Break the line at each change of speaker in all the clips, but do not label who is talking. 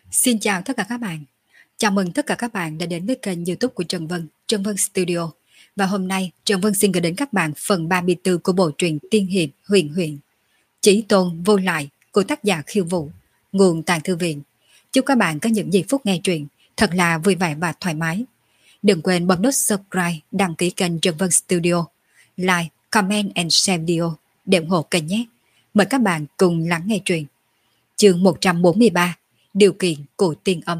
Xin chào tất cả các bạn. Chào mừng tất cả các bạn đã đến với kênh YouTube của Trần Vân Studio. Và hôm nay Trần Vân xin gửi đến các bạn phần 34 của bộ truyện tiên hiệp Huyền Huyền. Chí tôn vô lại của tác giả Khiêu Vũ, nguồn Tàng Thư Viện. Chúc các bạn có những giây phút nghe truyện thật là vui vẻ và thoải mái. Đừng quên bấm nút subscribe, đăng ký kênh Trần Vân Studio, like, comment and share video để ủng hộ kênh nhé. Mời các bạn cùng lắng nghe truyện. Chương 143, điều kiện của tiên âm.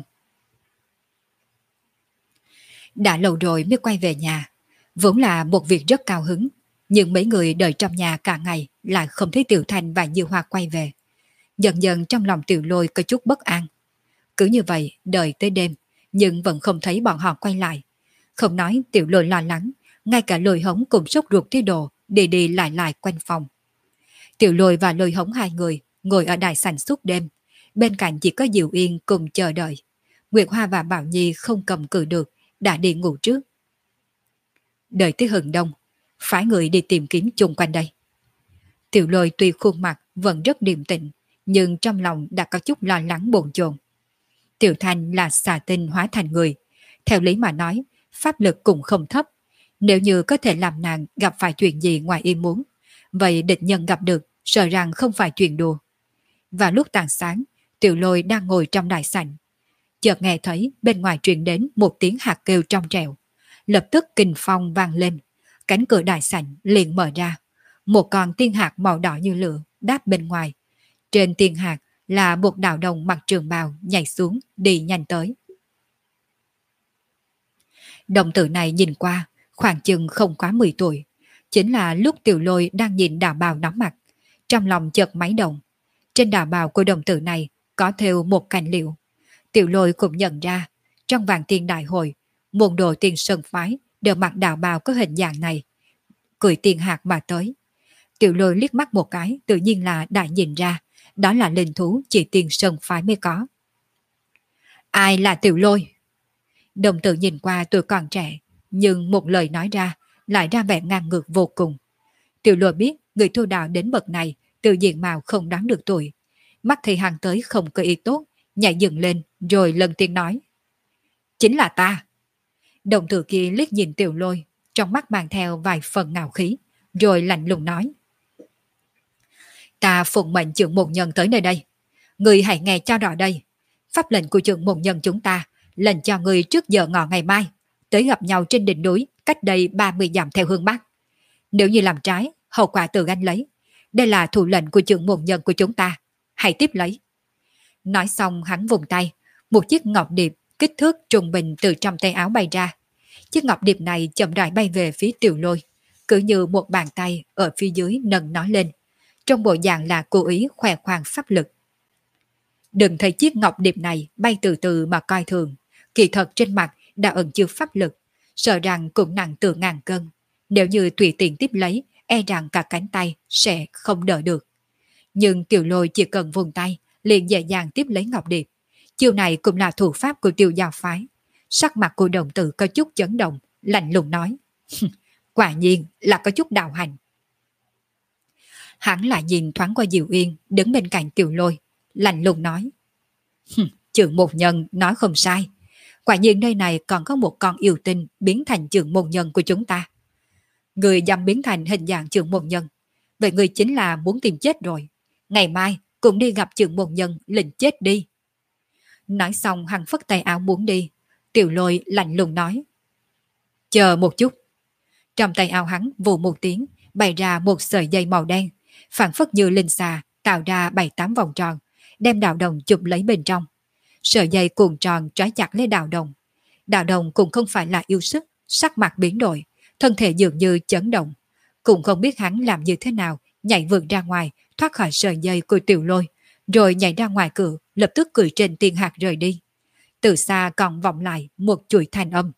Đã lâu rồi mới quay về nhà, vốn là một việc rất cao hứng, nhưng mấy người đợi trong nhà cả ngày lại không thấy Tiểu Thanh và Như Hoa quay về. Dần dần trong lòng Tiểu Lôi có chút bất an. Cứ như vậy đợi tới đêm, nhưng vẫn không thấy bọn họ quay lại. Không nói Tiểu Lôi lo lắng, ngay cả Lôi Hống cũng sốt ruột tới độ đi đi lại lại quanh phòng. Tiểu Lôi và Lôi Hống hai người ngồi ở đại sảnh suốt đêm, bên cạnh chỉ có Diệu Yên cùng chờ đợi. Nguyệt Hoa và Bảo Nhi không cầm cự được, đã đi ngủ trước. Đợi tới hừng đông, phải người đi tìm kiếm chung quanh đây. Tiểu Lôi tuy khuôn mặt vẫn rất điềm tĩnh, nhưng trong lòng đã có chút lo lắng bồn chồn. Tiểu Thanh là xà tinh hóa thành người, theo lý mà nói, pháp lực cũng không thấp. Nếu như có thể làm nàng gặp phải chuyện gì ngoài ý muốn, vậy địch nhân gặp được sợ rằng không phải chuyện đùa. Và lúc tàn sáng, Tiểu Lôi đang ngồi trong đại sảnh, chợt nghe thấy bên ngoài truyền đến một tiếng hạt kêu trong trẻo. Lập tức kình phong vang lên, cánh cửa đại sảnh liền mở ra. Một con tiên hạt màu đỏ như lửa đáp bên ngoài. Trên tiên hạt là một đạo đồng mặc trường bào nhảy xuống đi nhanh tới. Đồng tử này nhìn qua khoảng chừng không quá 10 tuổi. Chính là lúc Tiểu Lôi đang nhìn đạo bào nóng mặt, trong lòng chợt máy động. Trên đạo bào của đồng tử này có thêu một cành liễu. Tiểu Lôi cũng nhận ra, trong Vạn Tiên Đại Hội, môn đồ Tiên Sơn phái đều mặc đạo bào có hình dạng này, cười tiên hạt mà tới. Tiểu Lôi liếc mắt một cái, tự nhiên là đã nhìn ra, đó là linh thú chỉ Tiên Sơn phái mới có. Ai là Tiểu Lôi? Đồng tử nhìn qua tuổi còn trẻ, nhưng một lời nói ra lại ra vẻ ngang ngược vô cùng. Tiểu Lôi biết người tu đạo đến bậc này, từ diện mạo không đoán được tuổi. Mắt thì hàng tới không có ý tốt, nhảy dựng lên rồi lần tiếng nói. Chính là ta. Đồng tử kia liếc nhìn Tiểu Lôi, trong mắt mang theo vài phần ngạo khí, rồi lạnh lùng nói. Ta phụng mệnh trưởng môn nhân tới nơi đây. Người hãy nghe cho rõ đây. Pháp lệnh của trưởng môn nhân chúng ta, lệnh cho người trước giờ ngọ ngày mai, tới gặp nhau trên đỉnh núi, cách đây 30 dặm theo hướng Bắc. Nếu như làm trái, hậu quả tự gánh lấy. Đây là thủ lệnh của trưởng môn nhân của chúng ta. Hãy tiếp lấy. Nói xong hắn vùng tay, một chiếc ngọc điệp kích thước trung bình từ trong tay áo bay ra. Chiếc ngọc điệp này chậm rãi bay về phía Tiểu Lôi, cứ như một bàn tay ở phía dưới nâng nó lên, trong bộ dạng là cố ý khoe khoang pháp lực. Đừng thấy chiếc ngọc điệp này bay từ từ mà coi thường, kỳ thật trên mặt đã ẩn chứa pháp lực, sợ rằng cũng nặng từ ngàn cân. Nếu như tùy tiện tiếp lấy, e rằng cả cánh tay sẽ không đỡ được. Nhưng Tiểu Lôi chỉ cần vùng tay, liền dễ dàng tiếp lấy ngọc điệp. Chiêu này cũng là thủ pháp của Tiêu Giao phái. Sắc mặt của đồng tử có chút chấn động, lạnh lùng nói. Quả nhiên là có chút đạo hành. Hắn lại nhìn thoáng qua Diệu Yên đứng bên cạnh Tiểu Lôi, lạnh lùng nói. Trưởng môn nhân nói không sai. Quả nhiên nơi này còn có một con yêu tinh biến thành trưởng môn nhân của chúng ta. Người dám biến thành hình dạng trưởng môn nhân, vậy người chính là muốn tìm chết rồi. Ngày mai cũng đi gặp trưởng môn nhân lệnh chết đi. Nói xong hắn phất tay áo muốn đi. Tiểu Lôi lạnh lùng nói. Chờ một chút. Trong tay áo hắn vù một tiếng, bày ra một sợi dây màu đen, phản phất như linh xà, tạo ra 7-8 vòng tròn, đem đạo đồng chụp lấy bên trong. Sợi dây cuộn tròn trói chặt lấy đạo đồng. Đạo đồng cũng không phải là yêu sức, sắc mặt biến đổi, thân thể dường như chấn động. Cũng không biết hắn làm như thế nào, nhảy vượt ra ngoài, thoát khỏi sợi dây của Tiểu Lôi, rồi nhảy ra ngoài cửa, lập tức cười trên tiên hạt rời đi. Từ xa còn vọng lại một chuỗi thanh âm.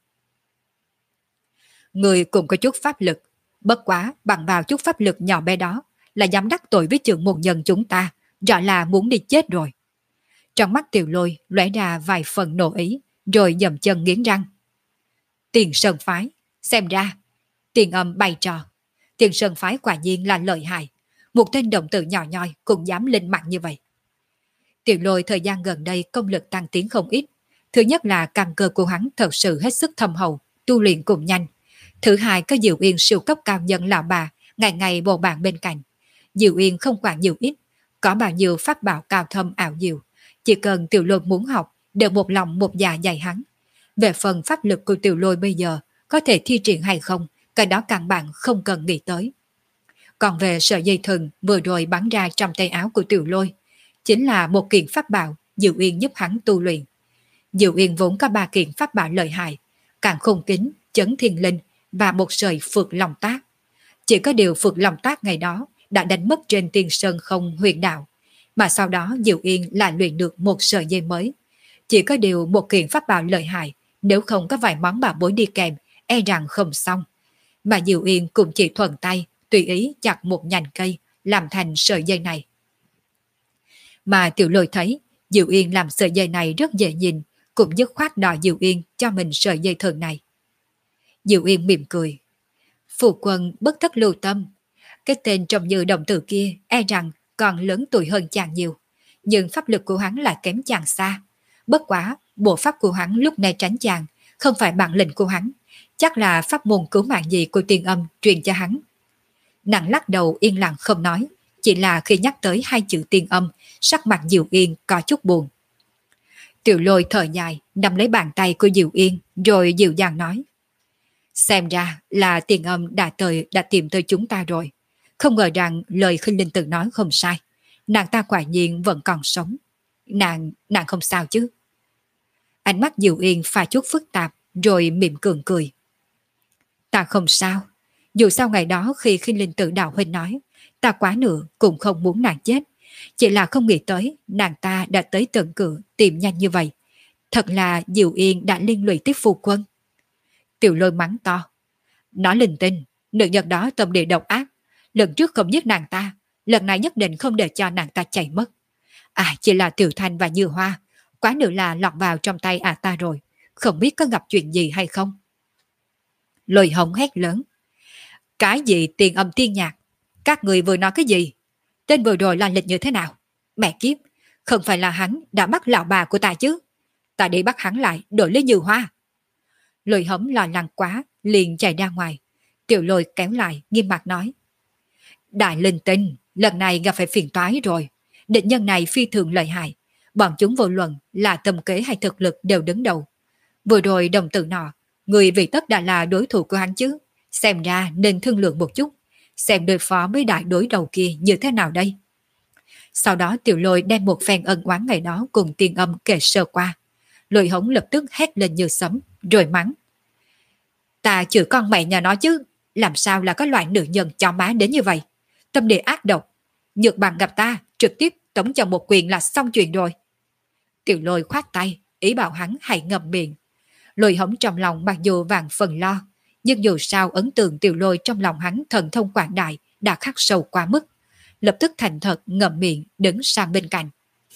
Người cũng có chút pháp lực, bất quá bằng vào chút pháp lực nhỏ bé đó là dám đắc tội với trưởng môn nhân chúng ta, rõ là muốn đi chết rồi. Trong mắt Tiểu Lôi lóe ra vài phần nộ ý, rồi dậm chân nghiến răng. Tiền Sơn phái, xem ra tiền âm bày trò. Tiền Sơn phái quả nhiên là lợi hại, một tên đồng tử nhỏ nhoi cũng dám lên mặt như vậy. Tiểu Lôi thời gian gần đây công lực tăng tiến không ít. Thứ nhất là căn cơ của hắn thật sự hết sức thâm hậu, tu luyện cùng nhanh. Thứ hai có Diệu Yên siêu cấp cao nhân lão bà, ngày ngày bầu bạn bên cạnh. Diệu Yên không quản nhiều ít, có bao nhiêu pháp bảo cao thâm ảo diệu. Chỉ cần Tiểu Lôi muốn học, đều một lòng một dạ dạy hắn. Về phần pháp lực của Tiểu Lôi bây giờ, có thể thi triển hay không, cái đó căn bản không cần nghĩ tới. Còn về sợi dây thừng vừa rồi bắn ra trong tay áo của Tiểu Lôi, chính là một kiện pháp bảo Diệu Yên giúp hắn tu luyện. Diệu Yên vốn có 3 kiện pháp bảo lợi hại, Càn Khôn Kính, Chấn Thiên Linh và một sợi Phược Long Tác. Chỉ có điều Phược Long Tác ngày đó đã đánh mất trên Tiên Sơn Không huyền đạo, mà sau đó Diệu Yên lại luyện được một sợi dây mới. Chỉ có điều một kiện pháp bảo lợi hại, nếu không có vài món bảo bối đi kèm, e rằng không xong. Mà Diệu Yên cũng chỉ thuận tay, tùy ý chặt một nhành cây, làm thành sợi dây này. Mà Tiểu Lôi thấy, Diệu Yên làm sợi dây này rất dễ nhìn, cũng dứt khoát đòi Diệu Yên cho mình sợi dây thừng này. Diệu Yên mỉm cười. Phụ quân bất thất lưu tâm. Cái tên trông như đồng tử kia e rằng còn lớn tuổi hơn chàng nhiều. Nhưng pháp lực của hắn lại kém chàng xa. Bất quá, bộ pháp của hắn lúc này tránh chàng, không phải bản lĩnh của hắn. Chắc là pháp môn cứu mạng gì của Tiên Âm truyền cho hắn. Nàng lắc đầu yên lặng không nói. Chỉ là khi nhắc tới 2 chữ Tiên Âm, sắc mặt Diệu Yên có chút buồn. Tiểu Lôi thở dài, nắm lấy bàn tay của Diệu Yên, rồi dịu dàng nói. Xem ra là Tiên Âm đã tìm tới chúng ta rồi. Không ngờ rằng lời Khinh Linh Tử nói không sai. Nàng ta quả nhiên vẫn còn sống. Nàng không sao chứ? Ánh mắt Diệu Yên pha chút phức tạp, rồi mỉm cười cười. Ta không sao. Dù sao ngày đó khi Khinh Linh Tử đạo huynh nói, ta quá nữa cũng không muốn nàng chết. Chỉ là không nghĩ tới nàng ta đã tới tận cửa tìm nhanh như vậy. Thật là Diệu Yên đã liên lụy tiếp phu quân. Tiểu Lôi mắng to. Nói linh tinh, nữ nhân đó tâm địa độc ác. Lần trước không giết nàng ta, lần này nhất định không để cho nàng ta chạy mất. Chỉ là Tiểu Thanh và Như Hoa, quá nữa là lọt vào trong tay ta rồi. Không biết có gặp chuyện gì hay không? Lôi Hồng hét lớn. Cái gì Tiền Âm tiên nhạc? Các người vừa nói cái gì? Tên vừa rồi là lịch như thế nào? Mẹ kiếp, không phải là hắn đã bắt lão bà của ta chứ? Ta đi bắt hắn lại đổi lấy Như Hoa. Lôi Hồng lo lắng quá, liền chạy ra ngoài. Tiểu Lôi kéo lại, nghiêm mặt nói. Đại linh tinh, lần này gặp phải phiền toái rồi. Địch nhân này phi thường lợi hại. Bọn chúng vô luận là tâm kế hay thực lực đều đứng đầu. Vừa rồi đồng tử nọ, người vì tất đã là đối thủ của hắn chứ. Xem ra nên thương lượng một chút. Xem đối phó với đại đối đầu kia như thế nào đây. Sau đó Tiểu Lôi đem một phen ân oán ngày đó cùng Tiên Âm kể sơ qua. Lôi Hống lập tức hét lên như sấm, rồi mắng. Ta chửi con mẹ nhà nó chứ, làm sao là có loại nữ nhân cho má đến như vậy. Tâm địa ác độc, Nhược Bằng gặp ta, trực tiếp tống cho một quyền là xong chuyện rồi. Tiểu Lôi khoát tay, ý bảo hắn hãy ngậm miệng. Lôi Hống trong lòng mặc dù vàng phần lo, nhưng dù sao ấn tượng Tiểu Lôi trong lòng hắn thần thông quảng đại đã khắc sâu quá mức. Lập tức thành thật ngậm miệng đứng sang bên cạnh.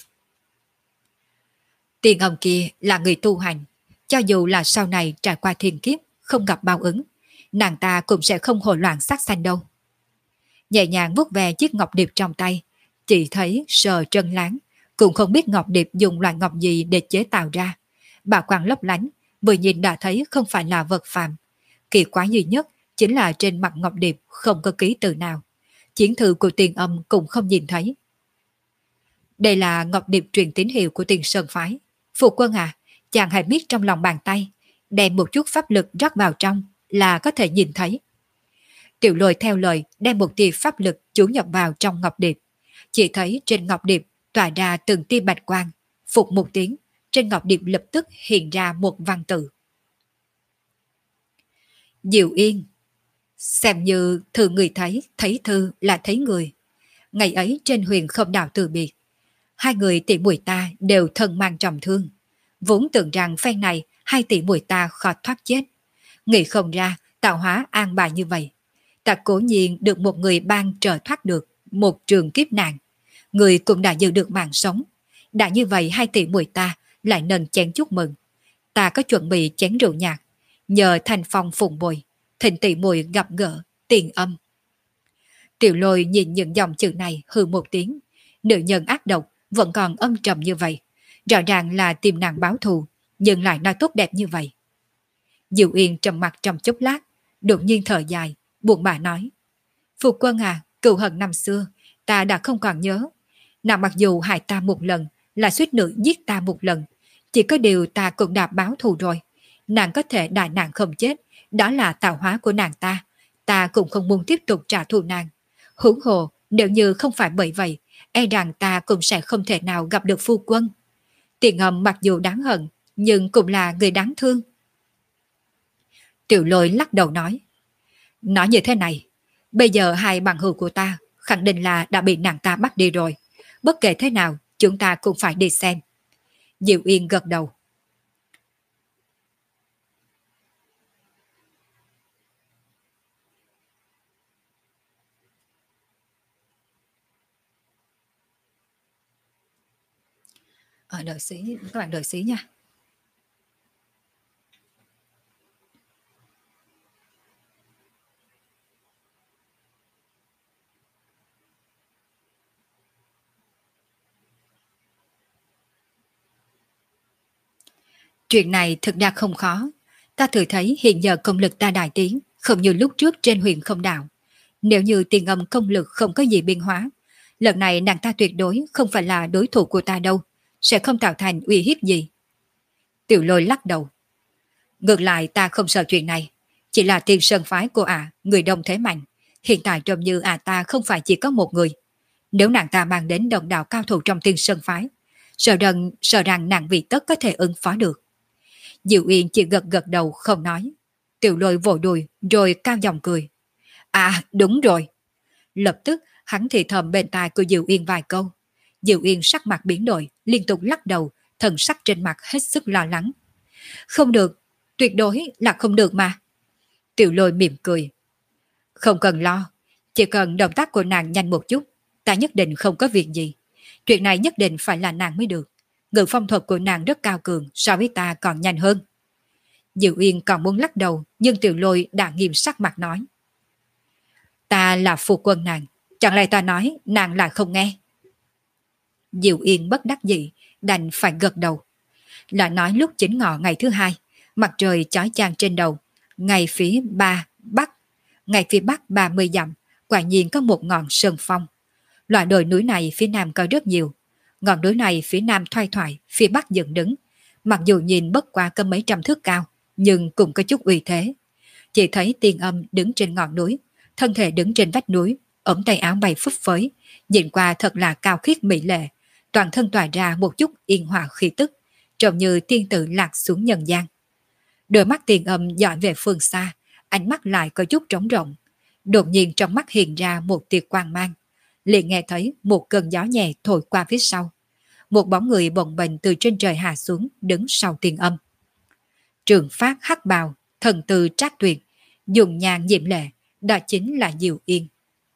Tiên Âm kia là người tu hành, cho dù là sau này trải qua thiên kiếp không gặp báo ứng, nàng ta cũng sẽ không hồ loạn sát sanh đâu. Nhẹ nhàng vuốt về chiếc ngọc điệp trong tay, chỉ thấy sờ trân láng, cũng không biết ngọc điệp dùng loại ngọc gì để chế tạo ra. Bà quang lấp lánh, vừa nhìn đã thấy không phải là vật phàm. Kỳ quái duy nhất chính là trên mặt ngọc điệp không có ký tự nào. Chiến thư của Tiên Âm cũng không nhìn thấy. Đây là ngọc điệp truyền tín hiệu của Tiền Sơn phái. Phụ quân chàng hãy biết trong lòng bàn tay, đem một chút pháp lực rót vào trong là có thể nhìn thấy. Tiểu Lôi theo lời đem một tia pháp lực chú nhập vào trong ngọc điệp. Chỉ thấy trên ngọc điệp tỏa ra từng tia bạch quang. Phục một tiếng, trên ngọc điệp lập tức hiện ra một văn tự. Diệu Yên. Xem như thư người thấy thư là thấy người. Ngày ấy trên huyền không đảo từ biệt, 2 người tỷ muội ta đều thân mang trọng thương. Vốn tưởng rằng phen này 2 tỷ muội ta khó thoát chết. Nghĩ không ra tạo hóa an bài như vậy. Ta cố nhiên được một người ban trợ thoát được một trường kiếp nạn. Người cũng đã giữ được mạng sống. Đã như vậy 2 tỷ muội ta lại nâng chén chúc mừng. Ta có chuẩn bị chén rượu nhạc, nhờ thành phong phụng bồi, thỉnh tỷ muội gặp gỡ Tiền Âm. Tiểu Lôi nhìn những dòng chữ này hừ một tiếng. Nữ nhân ác độc vẫn còn âm trầm như vậy. Rõ ràng là tìm nàng báo thù, nhưng lại nói tốt đẹp như vậy. Diệu Yên trầm mặt trong chốc lát, đột nhiên thở dài, buồn bã nói. Phu quân à, cựu hận năm xưa, ta đã không còn nhớ. Nàng mặc dù hại ta một lần, là suýt nữa giết ta một lần, chỉ có điều ta cũng đã báo thù rồi. Nàng có thể đại nạn không chết, đó là tạo hóa của nàng ta cũng không muốn tiếp tục trả thù nàng. Huống hồ, nếu như không phải bởi vậy, e rằng ta cũng sẽ không thể nào gặp được phu quân. Tiền Ngầm mặc dù đáng hận, nhưng cũng là người đáng thương. Tiểu Lôi lắc đầu nói. Nói như thế này, bây giờ hai bằng hữu của ta khẳng định là đã bị nàng ta bắt đi rồi. Bất kể thế nào, chúng ta cũng phải đi xem. Diệu Yên gật đầu. Đợi xí, các bạn đợi xí nha. Chuyện này thực ra không khó. Ta thử thấy hiện giờ công lực ta đại tiến, không như lúc trước trên huyền không đạo. Nếu như Tiền Ngầm công lực không có gì biến hóa, lần này nàng ta tuyệt đối không phải là đối thủ của ta đâu, sẽ không tạo thành uy hiếp gì. Tiểu Lôi lắc đầu. Ngược lại ta không sợ chuyện này, chỉ là Tiên Sơn phái của người đông thế mạnh. Hiện tại trông như ta không phải chỉ có một người. Nếu nàng ta mang đến đồng đạo cao thủ trong Tiên Sơn phái, sợ rằng nàng vì tất có thể ứng phó được. Diệu Yên chỉ gật gật đầu không nói. Tiểu Lôi vỗ đùi rồi cao giọng cười. Đúng rồi. Lập tức hắn thì thầm bên tai của Diệu Yên vài câu. Diệu Yên sắc mặt biến đổi, liên tục lắc đầu, thần sắc trên mặt hết sức lo lắng. Không được, tuyệt đối là không được mà. Tiểu Lôi mỉm cười. Không cần lo, chỉ cần động tác của nàng nhanh một chút, ta nhất định không có việc gì. Chuyện này nhất định phải là nàng mới được. Ngự phong thuật của nàng rất cao cường, so với ta còn nhanh hơn. Diệu Yên còn muốn lắc đầu, nhưng Tiểu Lôi đã nghiêm sắc mặt nói. Ta là phu quân nàng, chẳng lẽ ta nói nàng lại không nghe. Diệu Yên bất đắc dĩ, đành phải gật đầu. Lại nói lúc chính ngọ ngày thứ hai, mặt trời chói chang trên đầu, ngay phía bắc 30 dặm, quả nhiên có một ngọn sơn phong. Loại đồi núi này phía nam có rất nhiều. Ngọn núi này phía nam thoai thoải, phía bắc dựng đứng. Mặc dù nhìn bất qua có mấy trăm thước cao, nhưng cũng có chút uy thế. Chỉ thấy Tiên Âm đứng trên ngọn núi, thân thể đứng trên vách núi, ống tay áo bay phấp phới, nhìn qua thật là cao khiết mỹ lệ, toàn thân tỏa ra một chút yên hòa khí tức, trông như tiên tử lạc xuống nhân gian. Đôi mắt Tiên Âm dõi về phương xa, ánh mắt lại có chút trống rộng. Đột nhiên trong mắt hiện ra một tia quang mang, liền nghe thấy một cơn gió nhẹ thổi qua phía sau. Một bóng người bồng bềnh từ trên trời hạ xuống, đứng sau Tiên Âm. Trường phát hắc bào, thần từ trác tuyệt, dùng nhàn diễm lệ, đó chính là Diệu Yên.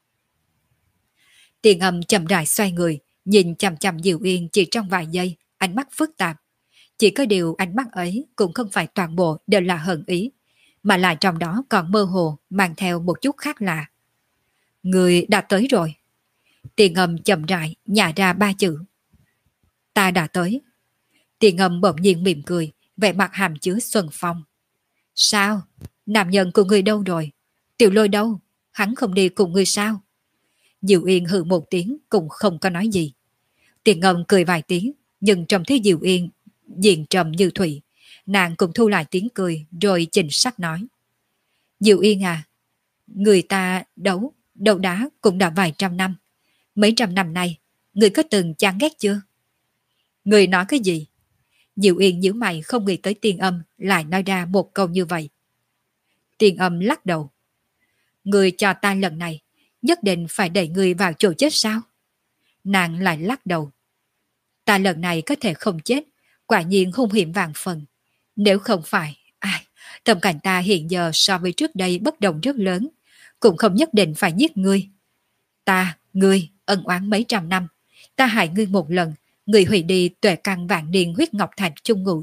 Tiên Âm chậm rãi xoay người, nhìn chằm chằm Diệu Yên chỉ trong vài giây, ánh mắt phức tạp. Chỉ có điều ánh mắt ấy cũng không phải toàn bộ đều là hận ý, mà là trong đó còn mơ hồ mang theo một chút khác lạ. Người đã tới rồi. Tiên Âm chậm rãi nhả ra 3 chữ. Ta đã tới. Tiên Âm bỗng nhiên mỉm cười, vẻ mặt hàm chứa xuân phong. Sao? Nam nhân của người đâu rồi? Tiểu Lôi đâu? Hắn không đi cùng người sao? Diệu Yên hừ một tiếng cũng không có nói gì. Tiên Âm cười vài tiếng, nhưng trông thấy Diệu Yên diện trầm như thủy, nàng cũng thu lại tiếng cười rồi chỉnh sắc nói. Diệu Yên à, người ta đấu đá cũng đã vài trăm năm. Mấy trăm năm nay, người có từng chán ghét chưa? Người nói cái gì? Diệu Yên nhíu mày không nghĩ tới Tiên Âm lại nói ra một câu như vậy. Tiên Âm lắc đầu. Người cho ta lần này, nhất định phải đẩy người vào chỗ chết sao? Nàng lại lắc đầu. Ta lần này có thể không chết, quả nhiên hung hiểm vạn phần. Nếu không phải, tầm cảnh ta hiện giờ so với trước đây bất đồng rất lớn, cũng không nhất định phải giết ngươi. Ngươi, ân oán mấy trăm năm, ta hại ngươi một lần, ngươi hủy đi tuệ căn vạn niên huyết ngọc thạch chung ngụ.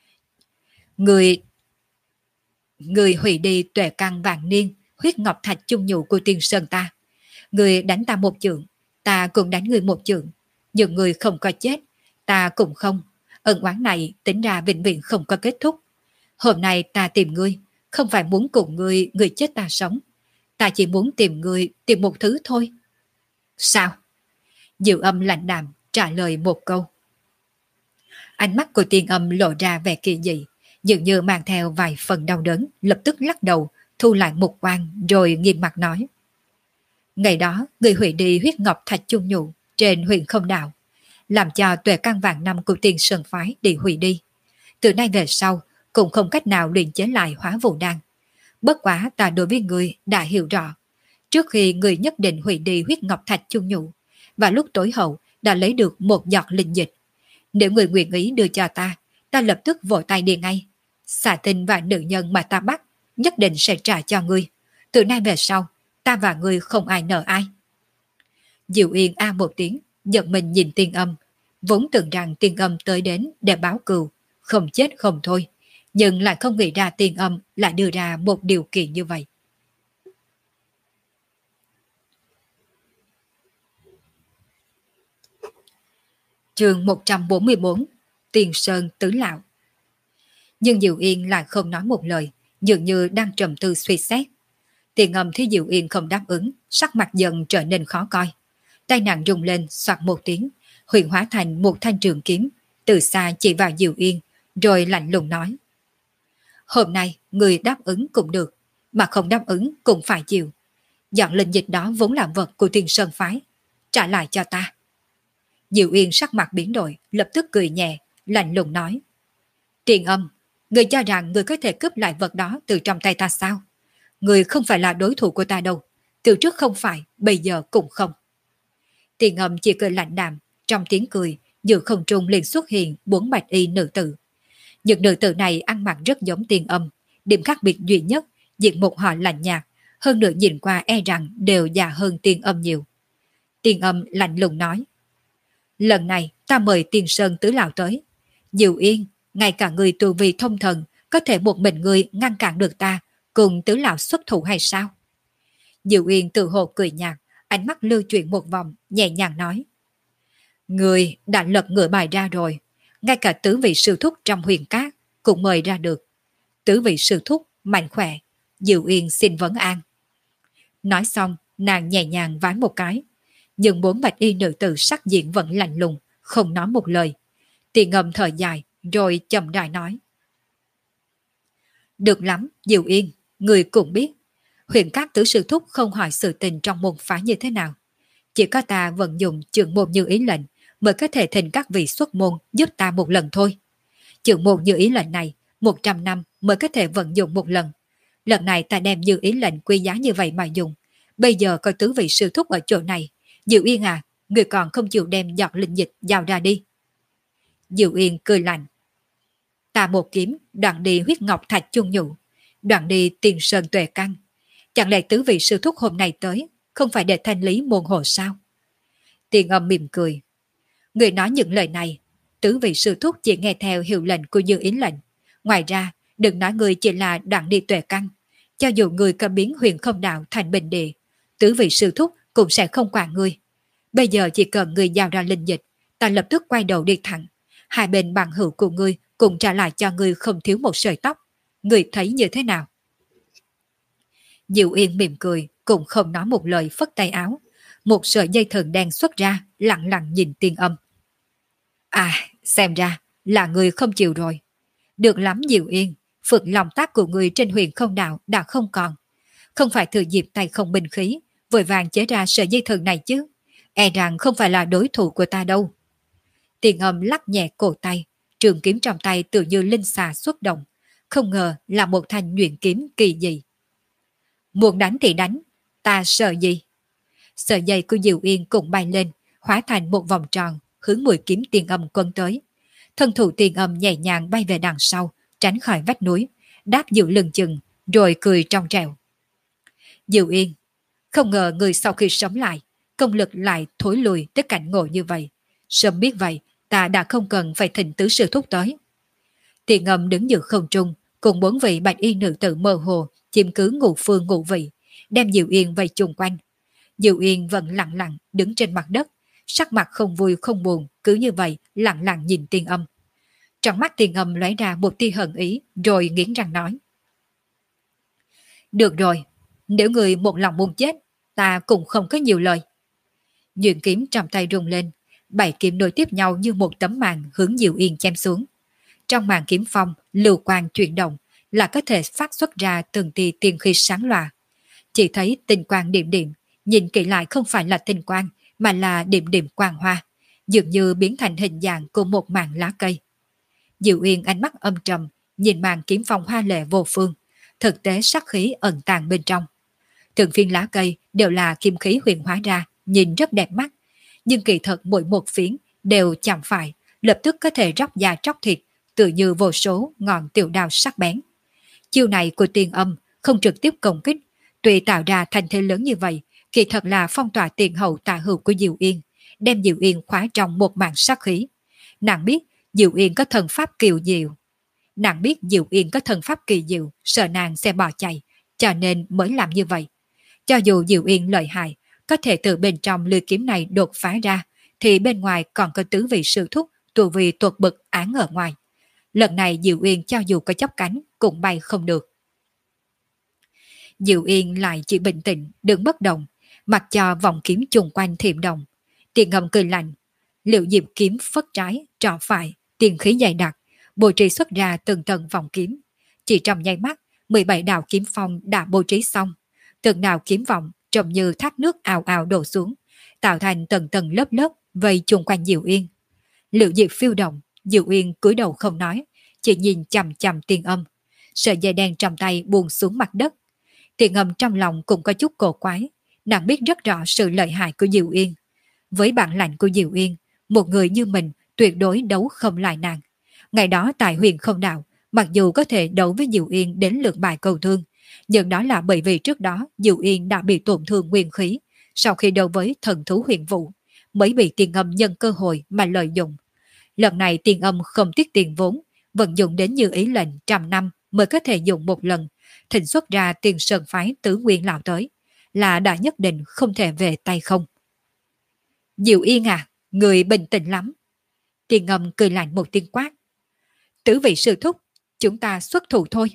Ngươi hủy đi tuệ căn vạn niên huyết ngọc thạch chung nhụ của Tiên Sơn ta. Ngươi đánh ta một chưởng, ta cũng đánh ngươi một chưởng. Nhưng người không có chết, ta cũng không. Ân oán này tính ra vĩnh viễn không có kết thúc. Hôm nay ta tìm ngươi, không phải muốn cùng ngươi, người chết ta sống. Ta chỉ muốn tìm ngươi, tìm một thứ thôi. Sao? Diệu Âm lạnh đạm trả lời một câu. Ánh mắt của Tiên Âm lộ ra vẻ kỳ dị, dường như mang theo vài phần đau đớn, lập tức lắc đầu, thu lại mục quan rồi nghiêm mặt nói. Ngày đó, người hủy đi huyết ngọc thạch chung nhụ trên huyện không đạo, làm cho tuệ căn vạn năm của Tiên Sơn phái bị hủy đi. Từ nay về sau, cũng không cách nào luyện chế lại hóa vũ đan. Bất quá ta đối với người đã hiểu rõ, trước khi người nhất định hủy đi huyết ngọc thạch chung nhụ, và lúc tối hậu đã lấy được một giọt linh dịch. Nếu người nguyện ý đưa cho ta, ta lập tức vội tay đi ngay. Xà tinh và nữ nhân mà ta bắt, nhất định sẽ trả cho ngươi. Từ nay về sau, ta và ngươi không ai nợ ai. Diệu Yên a một tiếng, giật mình nhìn Tiên Âm, vốn tưởng rằng Tiên Âm tới đến để báo cừu, không chết không thôi, nhưng lại không nghĩ ra Tiên Âm lại đưa ra một điều kiện như vậy. Chương 144, Tiền Sơn Tứ Lão. Nhưng Diệu Yên lại không nói một lời, dường như đang trầm tư suy xét. Tiền Âm thấy Diệu Yên không đáp ứng, sắc mặt dần trở nên khó coi. Tay nàng rung lên, soạt một tiếng, huyền hóa thành một thanh trường kiếm, từ xa chỉ vào Diệu Yên, rồi lạnh lùng nói. Hôm nay, người đáp ứng cũng được, mà không đáp ứng cũng phải chịu. Dọn linh dịch đó vốn là vật của Tiền Sơn phái, trả lại cho ta. Diệu Yên sắc mặt biến đổi, lập tức cười nhẹ, lạnh lùng nói. Tiền Âm, người cho rằng người có thể cướp lại vật đó từ trong tay ta sao? Người không phải là đối thủ của ta đâu, từ trước không phải, bây giờ cũng không. Tiền Âm chỉ cười lạnh đạm, trong tiếng cười, giữa không trung liền xuất hiện 4 bạch y nữ tử. Những nữ tử này ăn mặc rất giống Tiền Âm, điểm khác biệt duy nhất, diện một họ lạnh nhạt, hơn nữa nhìn qua e rằng đều già hơn Tiền Âm nhiều. Tiền Âm lạnh lùng nói. Lần này ta mời Tiền Sơn Tứ Lão tới. Diệu Yên, ngay cả người tu vi thông thần, có thể một mình người ngăn cản được ta, cùng Tứ Lão xuất thủ hay sao? Diệu Yên tự hồ cười nhạt, ánh mắt lưu chuyển một vòng, nhẹ nhàng nói. Người đã lật ngựa bài ra rồi, ngay cả tứ vị sư thúc trong huyền cát cũng mời ra được. Tứ vị sư thúc, mạnh khỏe, Diệu Yên xin vấn an. Nói xong, nàng nhẹ nhàng vái một cái, nhưng 4 bạch y nữ tử sắc diện vẫn lạnh lùng, không nói một lời. Tiền Âm thở dài, rồi chậm rãi nói. Được lắm, Diệu Yên, người cũng biết. Huyền các tứ sư thúc không hỏi sự tình trong môn phái như thế nào. Chỉ có ta vận dụng trưởng môn như ý lệnh mới có thể thỉnh các vị xuất môn giúp ta một lần thôi. Trưởng môn như ý lệnh này, 100 năm mới có thể vận dụng một lần. Lần này ta đem như ý lệnh quý giá như vậy mà dùng. Bây giờ có tứ vị sư thúc ở chỗ này. Diệu Yên à, người còn không chịu đem giọt linh dịch giao ra đi. Diệu Yên cười lạnh. Ta một kiếm đoạn đi huyết ngọc thạch chung nhụ, đoạn đi Tiền Sơn tuệ căn. Chẳng lẽ tứ vị sư thúc hôm nay tới không phải để thanh lý môn hộ sao? Tiền Âm mỉm cười. Người nói những lời này, tứ vị sư thúc chỉ nghe theo hiệu lệnh của Như Ý lệnh. Ngoài ra, đừng nói người chỉ là đoạn đi tuệ căn. Cho dù người có biến huyền không đạo thành bình địa, tứ vị sư thúc cũng sẽ không quản ngươi. Bây giờ chỉ cần ngươi giao ra linh dịch, ta lập tức quay đầu đi thẳng. Hai bên bằng hữu của ngươi cũng trả lại cho ngươi không thiếu một sợi tóc. Ngươi thấy như thế nào? Diệu Yên mỉm cười, cũng không nói một lời, phất tay áo. Một sợi dây thừng đen xuất ra, lặng lặng nhìn Tiên Âm. À, xem ra là ngươi không chịu rồi. Được lắm Diệu Yên, phượng lòng tác của ngươi trên huyền không đạo đã không còn. Không phải thừa dịp tay không binh khí, vội vàng chế ra sợi dây thừng này chứ. E rằng không phải là đối thủ của ta đâu. Tiền Âm lắc nhẹ cổ tay, trường kiếm trong tay tự như linh xà xuất động. Không ngờ là một thanh nhuyễn kiếm kỳ dị. Muốn đánh thì đánh, ta sợ gì? Sợi dây của Diệu Yên cũng bay lên, hóa thành một vòng tròn, hướng mũi kiếm Tiền Âm quấn tới. Thân thủ Tiền Âm nhẹ nhàng bay về đằng sau, tránh khỏi vách núi, đáp giữ lưng chừng, rồi cười trong trèo. Diệu Yên, không ngờ người sau khi sống lại, công lực lại thối lùi tới cảnh ngộ như vậy. Sớm biết vậy, ta đã không cần phải thỉnh tứ sư thúc tới. Tiền Âm đứng giữa không trung, cùng 4 vị bạch y nữ tử mơ hồ, chiếm cứ ngũ phương ngũ vị, đem Diệu Yên vây chung quanh. Diệu Yên vẫn lặng lặng đứng trên mặt đất, sắc mặt không vui không buồn, cứ như vậy lặng lặng nhìn Tiên Âm. Trong mắt Tiên Âm lóe ra một tia hận ý, rồi nghiến răng nói: Được rồi, nếu người một lòng muốn chết, ta cũng không có nhiều lời. Nhuyễn kiếm trong tay rung lên, 7 kiếm nối tiếp nhau như một tấm màn hướng Diệu Yên chém xuống. Trong màn kiếm phong, lưu quang chuyển động, là có thể phát xuất ra từng tia tiên khí sáng loà. Chỉ thấy tinh quang điểm điểm, nhìn kỹ lại không phải là tinh quang, mà là điểm điểm quang hoa, dường như biến thành hình dạng của một màn lá cây. Diệu Yên ánh mắt âm trầm, nhìn màn kiếm phong hoa lệ vô phương, thực tế sắc khí ẩn tàng bên trong. Từng phiên lá cây đều là kim khí huyền hóa ra, nhìn rất đẹp mắt, nhưng kỳ thật mỗi một phiến đều chạm phải, lập tức có thể róc da tróc thịt, tự như vô số ngọn tiểu đao sắc bén. Chiêu này của Tiên Âm không trực tiếp công kích, tuy tạo ra thành thế lớn như vậy, kỳ thật là phong tỏa tiền hậu tả hữu của Diệu Yên, đem Diệu Yên khóa trong một màn sát khí. Nàng biết Diệu Yên có thần pháp kỳ diệu. Nàng biết Diệu Yên có thần pháp kỳ diệu, sợ nàng sẽ bỏ chạy, cho nên mới làm như vậy. Cho dù Diệu Yên lợi hại, có thể từ bên trong lưỡi kiếm này đột phá ra, thì bên ngoài còn có tứ vị sư thúc, tu vi tuột bực án ở ngoài. Lần này Diệu Yên cho dù có chốc cánh, cũng bay không được. Diệu Yên lại chỉ bình tĩnh, đứng bất động, mặc cho vòng kiếm chung quanh thiểm động. Tiền Ngầm cười lạnh, Liệu Diệp kiếm phất trái, trọ phải, tiền khí dày đặc, bố trí xuất ra từng tầng vòng kiếm. Chỉ trong nháy mắt, 17 đạo kiếm phong đã bố trí xong. Từng đạo kiếm vòng trông như thác nước ào ào đổ xuống, tạo thành tầng tầng lớp lớp vây chung quanh Diệu Yên. Liệu Diệp phiêu động, Diệu Yên cúi đầu không nói, chỉ nhìn chằm chằm Tiền Âm. Sợi dây đen trong tay buông xuống mặt đất. Tiền Âm trong lòng cũng có chút cổ quái, nàng biết rất rõ sự lợi hại của Diệu Yên. Với bản lãnh của Diệu Yên, một người như mình tuyệt đối đấu không lại nàng. Ngày đó tại Huyền Không Đạo, mặc dù có thể đấu với Diệu Yên đến lượt bài cầu thương, nhưng đó là bởi vì trước đó Diệu Yên đã bị tổn thương nguyên khí, sau khi đấu với thần thú Huyền Vũ, mới bị Tiền Âm nhân cơ hội mà lợi dụng. Lần này Tiền Âm không tiếc tiền vốn, vận dụng đến như ý lệnh 100 năm mới có thể dùng một lần, thỉnh xuất ra Tiền Sơn phái Tứ Nguyên lão tới, là đã nhất định không thể về tay không. Diệu Yên à, người bình tĩnh lắm. Tiền Âm cười lạnh một tiếng quát. Tứ vị sư thúc, chúng ta xuất thủ thôi.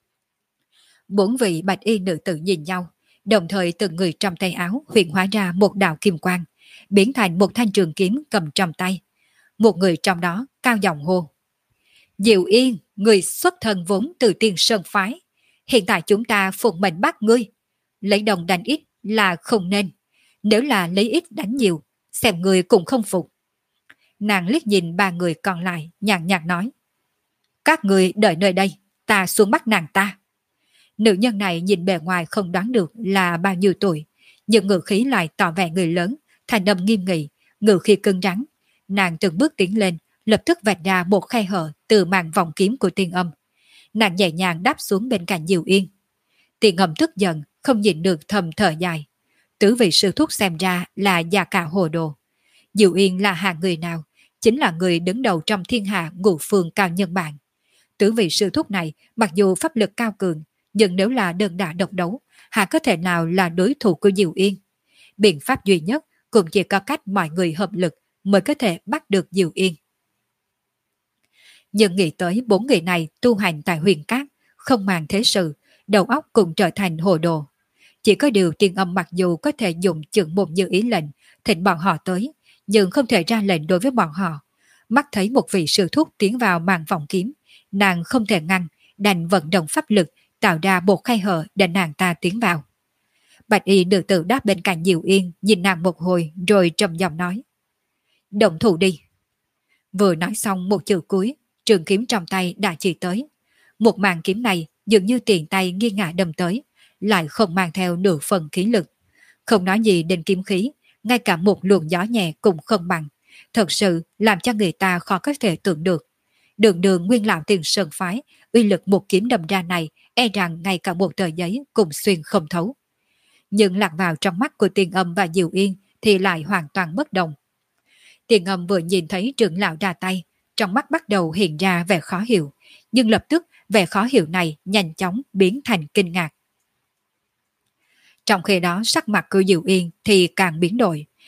4 vị bạch y nữ tử nhìn nhau, đồng thời từng người trong tay áo huyền hóa ra một đạo kim quang, biến thành một thanh trường kiếm cầm trong tay. Một người trong đó cao giọng hô. Diệu Yên, người xuất thân vốn từ Tiên Sơn phái. Hiện tại chúng ta phụng mệnh bắt ngươi. Lấy đồng đánh ít là không nên. Nếu là lấy ít đánh nhiều, xem người cũng không phục. Nàng liếc nhìn 3 người còn lại, nhàn nhạt nói. Các người đợi nơi đây, ta xuống bắt nàng ta. Nữ nhân này nhìn bề ngoài không đoán được là bao nhiêu tuổi, nhưng ngữ khí lại tỏ vẻ người lớn, thành âm nghiêm nghị, ngữ khí cứng rắn. Nàng từng bước tiến lên, lập tức vạch ra một khe hở từ màn vòng kiếm của Tiên Âm. Nàng nhẹ nhàng đáp xuống bên cạnh Diệu Yên. Tiên Âm tức giận, không nhịn được thầm thở dài. Tứ vị sư thúc xem ra là già cả hồ đồ. Diệu Yên là hạng người nào? Chính là người đứng đầu trong thiên hạ ngũ phương cao nhân bản. Tứ vị sư thúc này mặc dù pháp lực cao cường, nhưng nếu là đơn đả độc đấu, hạ có thể nào là đối thủ của Diệu Yên? Biện pháp duy nhất cũng chỉ có cách mọi người hợp lực mới có thể bắt được Diệu Yên. Nhưng nghĩ tới 4 người này tu hành tại Huyền Cát, không màng thế sự, đầu óc cũng trở thành hồ đồ. Chỉ có điều Tiên Âm mặc dù có thể dùng chừng một như ý lệnh, thỉnh bọn họ tới, nhưng không thể ra lệnh đối với bọn họ. Mắt thấy một vị sư thúc tiến vào màn vòng kiếm, nàng không thể ngăn, đành vận động pháp lực, tạo ra một khe hở để nàng ta tiến vào. Bạch y nữ tử đáp bên cạnh Diệu Yên, nhìn nàng một hồi rồi trầm giọng nói. Động thủ đi. Vừa nói xong một chữ cuối, trường kiếm trong tay đã chỉ tới. Một màn kiếm này dường như tiền tay nghiêng ngả đâm tới, lại không mang theo nửa phần khí lực. Không nói gì đến kiếm khí, ngay cả một luồng gió nhẹ cũng không bằng. Thật sự làm cho người ta khó có thể tưởng được. Đường đường nguyên lão Tiền Sơn phái, uy lực một kiếm đâm ra này, e rằng ngay cả một tờ giấy cũng xuyên không thấu. Nhưng lạc vào trong mắt của Tiền Âm và Diệu Yên thì lại hoàn toàn bất đồng. Tiền Âm vừa nhìn thấy trưởng lão ra tay, trong mắt bắt đầu hiện ra vẻ khó hiểu, nhưng lập tức vẻ khó hiểu này nhanh chóng biến thành kinh ngạc. Trong khi đó sắc mặt của Diệu Yên thì càng biến đổi,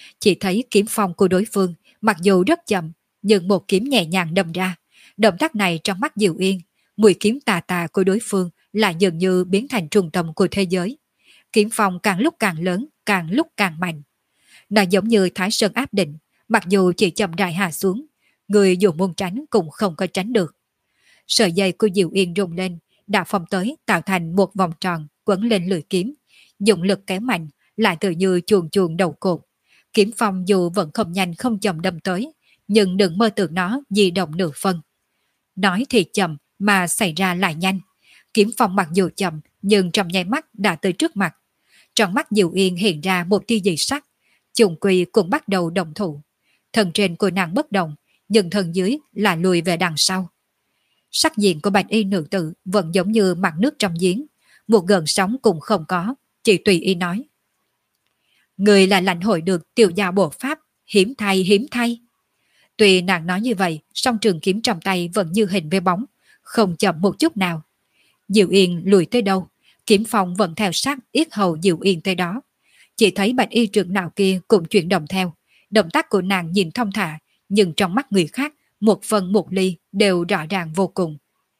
Chỉ thấy kiếm phong của đối phương mặc dù rất chậm, nhưng một kiếm nhẹ nhàng đâm ra. Động tác này trong mắt Diệu Yên, mũi kiếm tà tà của đối phương lại dường như biến thành trung tâm của thế giới. Kiếm phong càng lúc càng lớn, càng lúc càng mạnh. Nó giống như Thái Sơn áp định, mặc dù chỉ chậm rãi hạ xuống, người dù muốn tránh cũng không có tránh được. Sợi dây của Diệu Yên rung lên, đã phong tới tạo thành một vòng tròn quấn lên lưỡi kiếm, dùng lực kéo mạnh, lại tự như chuồn chuồn đầu cột. Kiếm phong dù vẫn không nhanh không chậm đâm tới, nhưng đừng mơ tưởng nó di động nửa phân. Nói thì chậm mà xảy ra lại nhanh. Kiếm phong mặc dù chậm nhưng trong nháy mắt đã tới trước mặt. Trong mắt Diệu Yên hiện ra một tia dị sắc, Trùng Quỳ cũng bắt đầu động thủ. Thân trên của nàng bất động, nhưng thân dưới lại lùi về đằng sau. Sắc diện của bạch y nữ tử vẫn giống như mặt nước trong giếng, một gợn sóng cũng không có, chỉ tùy y nói. Người là lãnh hội được tiểu giao bộ pháp, hiếm thay hiếm thay. Tuy nàng nói như vậy, song trường kiếm trong tay vẫn như hình với bóng, không chậm một chút nào. Diệu Yên lùi tới đâu, kiếm phong vẫn theo sát yết hầu Diệu Yên tới đó. Chỉ thấy bạch y trưởng nào kia cũng chuyển động theo. Động tác của nàng nhìn thông thả, nhưng trong mắt người khác, một phần một ly đều rõ ràng vô cùng.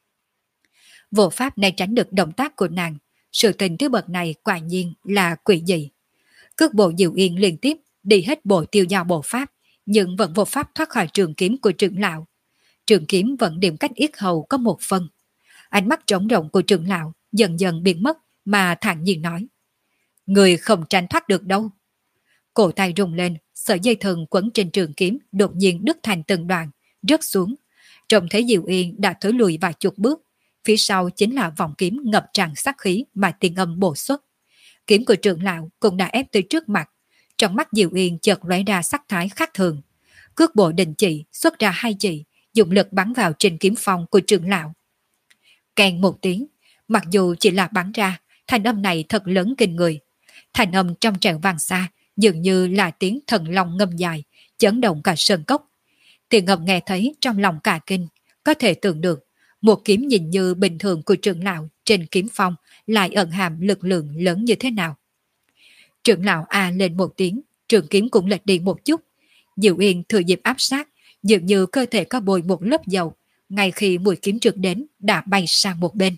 Vô pháp này tránh được động tác của nàng, sự tình thứ bậc này quả nhiên là quỷ dị. Cước bộ Diệu Yên liên tiếp đi hết bộ tiêu giao bộ pháp, nhưng vẫn vô pháp thoát khỏi trường kiếm của trưởng lão. Trường kiếm vẫn điểm cách yết hầu có một phân. Ánh mắt trống rộng của trưởng lão dần dần biến mất mà thản nhiên nói. Người không tránh thoát được đâu. Cổ tay rung lên, sợi dây thừng quấn trên trường kiếm đột nhiên đứt thành từng đoạn, rớt xuống. Trông thấy Diệu Yên đã thối lùi vài chục bước, phía sau chính là vòng kiếm ngập tràn sát khí mà tiên âm bổ xuất. Kiếm của trưởng lão cũng đã ép tới trước mặt, trong mắt Diệu Yên chợt lóe ra sắc thái khác thường. Cước bộ đình chỉ xuất ra hai chỉ, dùng lực bắn vào trên kiếm phong của trưởng lão. Kèn một tiếng, mặc dù chỉ là bắn ra, thanh âm này thật lớn kinh người. Thanh âm trong trẻo vang xa, dường như là tiếng thần long ngâm dài, chấn động cả sơn cốc. Tiền Ngọc nghe thấy trong lòng cả kinh, có thể tưởng được, một kiếm nhìn như bình thường của trưởng lão trên kiếm phong lại ẩn hàm lực lượng lớn như thế nào. Trưởng lão a lên một tiếng, trường kiếm cũng lệch đi một chút. Diệu Yên thừa dịp áp sát, dường như cơ thể có bồi một lớp dầu, ngay khi mũi kiếm trượt đến đã bay sang một bên.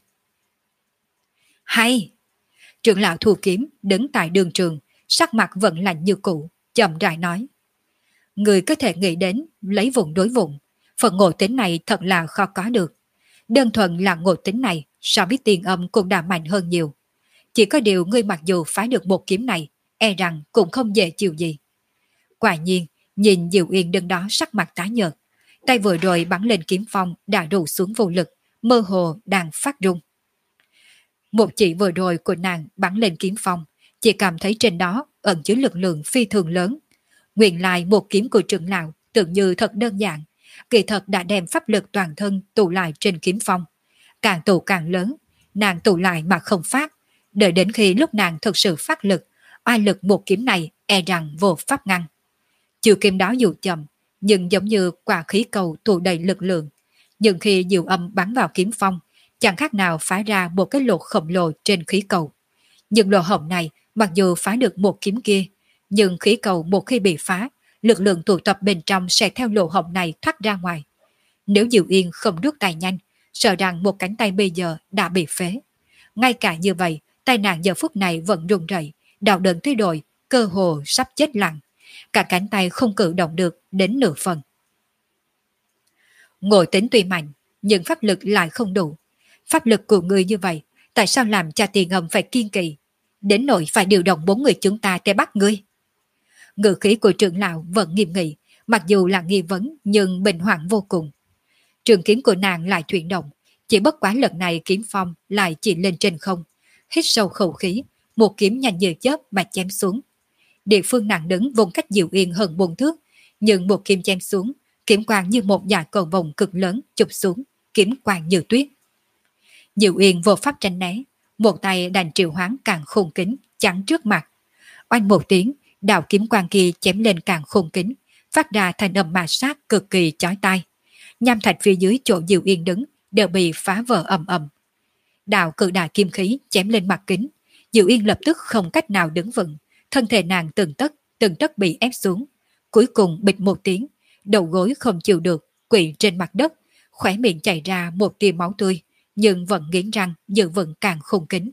Hay! Trưởng lão thu kiếm đứng tại đường trường, sắc mặt vẫn lạnh như cũ, chậm rãi nói. Người có thể nghĩ đến lấy vùng đối vùng, phần ngộ tính này thật là khó có được. Đơn thuần là ngộ tính này so với tiền âm cũng đã mạnh hơn nhiều. Chỉ có điều ngươi mặc dù phái được một kiếm này, e rằng cũng không dễ chịu gì. Quả nhiên, nhìn Diệu Yên đứng đó sắc mặt tái nhợt, tay vừa rồi bắn lên kiếm phong đã rủ xuống vô lực, mơ hồ đang phát rung. Một chỉ vừa rồi của nàng bắn lên kiếm phong, chỉ cảm thấy trên đó ẩn chứa lực lượng phi thường lớn. Nguyên lai một kiếm của trưởng lão tưởng như thật đơn giản, kỳ thật đã đem pháp lực toàn thân tụ lại trên kiếm phong. Càng tụ càng lớn, nàng tụ lại mà không phát, đợi đến khi lúc nàng thực sự phát lực, oai lực một kiếm này e rằng vô pháp ngăn. Chiều kiếm đó dù chậm, nhưng giống như quả khí cầu tụ đầy lực lượng. Nhưng khi diệu âm bắn vào kiếm phong, chẳng khác nào phá ra một cái lỗ khổng lồ trên khí cầu. Nhưng lỗ hổng này, mặc dù phá được một kiếm kia, nhưng khí cầu một khi bị phá, lực lượng tụ tập bên trong sẽ theo lỗ hổng này thoát ra ngoài. Nếu Diệu Yên không rút tay nhanh, sợ rằng một cánh tay bây giờ đã bị phế. Ngay cả như vậy, tay nàng giờ phút này vẫn run rẩy, đau đớn tới độ cơ hồ sắp chết lặng. Cả cánh tay không cử động được đến nửa phần. Ngộ tính tuy mạnh, nhưng pháp lực lại không đủ. Pháp lực của người như vậy, tại sao làm cho Tiền Âm phải kiên kỳ? Đến nỗi phải điều động 4 người chúng ta để bắt ngươi. Ngữ khí của trưởng lão vẫn nghiêm nghị, mặc dù là nghi vấn nhưng bình hoảng vô cùng. Trường kiếm của nàng lại chuyển động, chỉ bất quá lần này kiếm phong lại chỉ lên trên không. Hít sâu khẩu khí, một kiếm nhanh như chớp mà chém xuống. Địa phương nàng đứng vùng cách Diệu Yên hơn 4 thước, nhưng một kiếm chém xuống, kiếm quang như một dải cầu vồng cực lớn chụp xuống, kiếm quang như tuyết. Diệu Yên vô pháp tránh né, một tay đành triệu hoán càng khôn kính chắn trước mặt. Oanh một tiếng, đạo kiếm quang kia chém lên càng khôn kính, phát ra thành âm ma sát cực kỳ chói tai. Nham thạch phía dưới chỗ Diệu Yên đứng đều bị phá vỡ ầm ầm. Đạo cự đại kim khí chém lên mặt kính, Diệu Yên lập tức không cách nào đứng vững, thân thể nàng từng tấc từng tấc bị ép xuống, cuối cùng bịch một tiếng, đầu gối không chịu được, quỵ trên mặt đất, khóe miệng chảy ra một tia máu tươi, nhưng vẫn nghiến răng giữ vững càng khôn kính.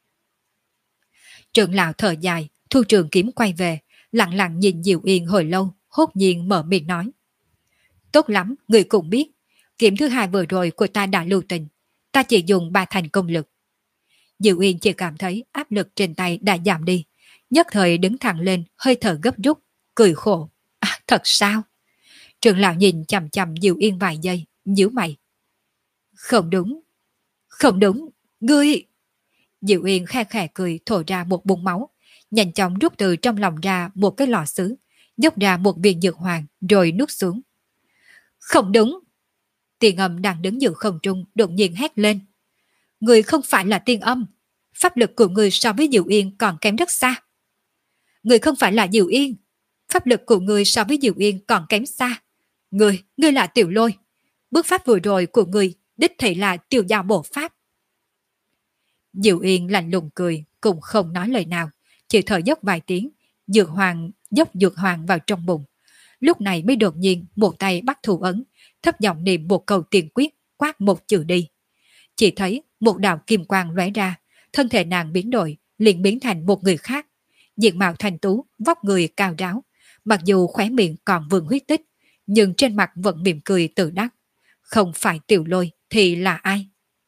Trưởng lão thở dài, thu trường kiếm quay về, lặng lặng nhìn Diệu Yên hồi lâu, hốt nhiên mở miệng nói. Tốt lắm, người cũng biết, kiếm thứ hai vừa rồi của ta đã lưu tình, ta chỉ dùng 3 thành công lực. Diệu Yên chỉ cảm thấy áp lực trên tay đã giảm đi, nhất thời đứng thẳng lên, hơi thở gấp rút, cười khổ. À, thật sao? Trưởng lão nhìn chằm chằm Diệu Yên vài giây, nhíu mày. Không đúng, không đúng, ngươi... Diệu Yên khe khẽ cười thổ ra một búng máu, nhanh chóng rút từ trong lòng ra một cái lọ sứ, dốc ra một viên dược hoàng rồi nuốt xuống. Không đúng! Tiên âm đang đứng giữa không trung đột nhiên hét lên. Người không phải là tiên âm, pháp lực của người so với Diệu Yên còn kém rất xa. Người không phải là Diệu Yên, pháp lực của người so với Diệu Yên còn kém xa. Ngươi là Tiểu Lôi, bước pháp vừa rồi của người đích thị là Tiểu Giao Bộ Pháp. Diệu Yên lạnh lùng cười, cũng không nói lời nào, chỉ thở dốc vài tiếng, dốc dược hoàng vào trong bụng. Lúc này mới đột nhiên một tay bắt thủ ấn, thấp giọng niệm một câu tiền quyết, quát một chữ đi. Chỉ thấy một đạo kim quang lóe ra, thân thể nàng biến đổi, liền biến thành một người khác. Diện mạo thanh tú, vóc người cao ráo, mặc dù khóe miệng còn vương huyết tích, nhưng trên mặt vẫn mỉm cười tự đắc. Không phải Tiểu Lôi thì là ai?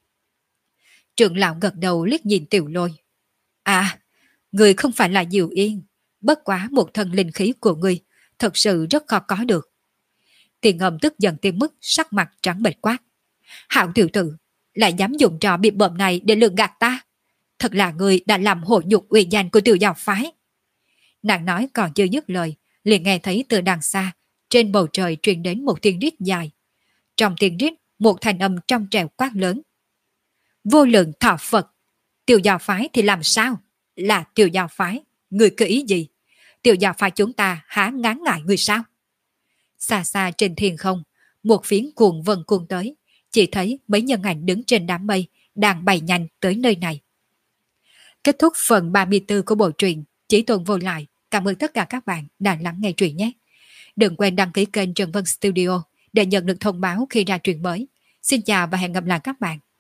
Trưởng lão gật đầu liếc nhìn Tiểu Lôi. À, người không phải là Diệu Yên, bất quá một thân linh khí của người, thật sự rất khó có được. Tiền Ngầm tức giận tới mức sắc mặt trắng bệch quát. Hạo tiểu tử, lại dám dùng trò bị bợm này để lừa gạt ta. Thật là người đã làm hổ nhục uy danh của Tiểu Giáo phái. Nàng nói còn chưa dứt lời, liền nghe thấy từ đằng xa, trên bầu trời truyền đến một tiếng rít dài. Trong tiếng rít, một thanh âm trong trẻo quát lớn. Vô lượng thọ Phật, Tiểu Giáo phái thì làm sao? Là Tiểu Giáo phái, người cứ ý gì? Tiểu Giáo phái chúng ta há ngán ngại người sao? Xa xa trên thiên không, một phiến cuồng vần cuồng tới, chỉ thấy mấy nhân ảnh đứng trên đám mây đang bay nhanh tới nơi này. Kết thúc phần 34 của bộ truyện Chí Tôn Vô Lại. Cảm ơn tất cả các bạn đã lắng nghe truyện nhé. Đừng quên đăng ký kênh Trần Vân Studio để nhận được thông báo khi ra truyện mới. Xin chào và hẹn gặp lại các bạn.